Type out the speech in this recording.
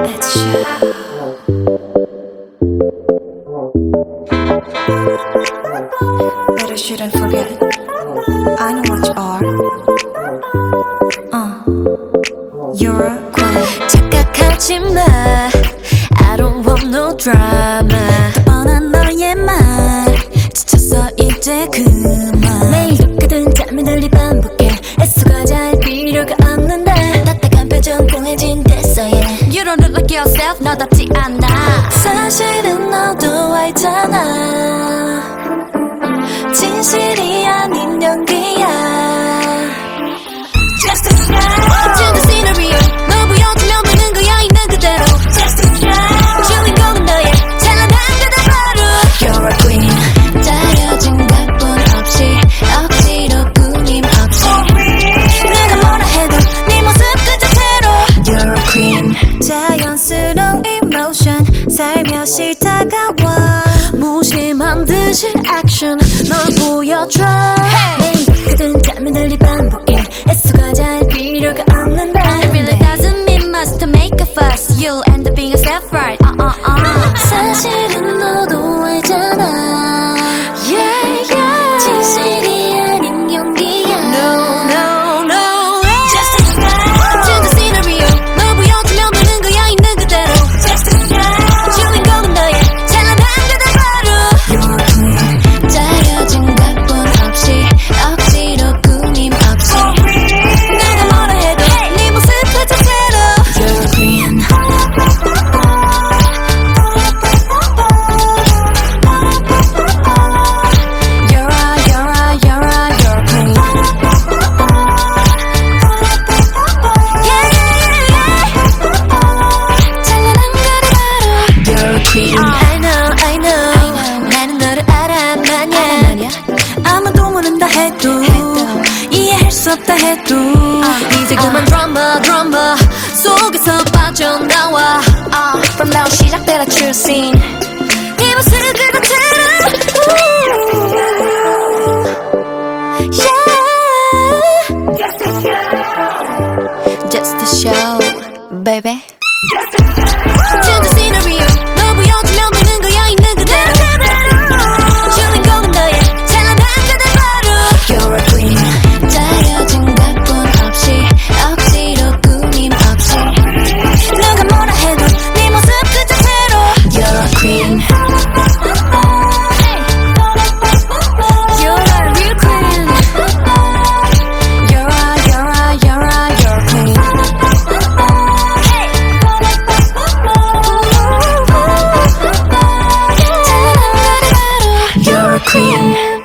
But I shouldn't forget. I know what you are. You're a queen. 착각하지 마. I don't want no drama. 뻔한 너의 말 지쳤어 이제 그만. 매일 똑같은 잠이 들리 반복해. 애써가 잘 필요가 없는데 딱딱한 표정 공해진 됐어 yeah. You don't look like yourself 너답지 않아. 사실은 너도 알잖아. 진실이 아닌 연기야. Just a shine to the scenario. 너 보여주면 되는 거야 있는 그대로. Just a shine 주인공은 너의 찬란한 그대 바로. You're a queen. 짜여진 각본 없이 억지로 꾸밈 없이 내가 뭐라 해도 네 모습 그 자체로. You're a queen. 자연스러운 emotion 살며시 다가와. 무심한 듯이 action 널 보여줘. 매일 똑같은 잠이 들리 반복해. 애써가 잘 필요가 없는데 It really doesn't mean much to make a fuss. You'll end up being yourself right. 사실은 너도 알잖아. Yeah, yeah. 진실이 아닌 연기야. No, no, no. Just a shine to the scenario. 너 보여주면 되는 거야 있는 그대로. Just a shine 주인공은 너의 찬란한 그대 바로. You're a queen. 짜여진 각본 없이 억지로 꾸밈 없이 내가 뭐라 해도 네 모습 그 자체로. You're a queen. I know 나는 너를 알아 마냐. 아무도 모른다 해도 이해할 수 없다 해도 이제 그만 드라마 속에서 빠져나와. From now 시작되라 true scene. 이 모습 그 자체로. Yeah. Just a show baby. To the scenario. 너 보여주면 되는 거야 있는 그대로. 주인공은 너의 찬란한 그대 바로. You're a queen. 짜여진 각본 없이 억지로 꾸밈 없이 누가 뭐라 해도 네 모습 그 자체로. You're a queen. You're a real queen. You're a queen. You're a queen.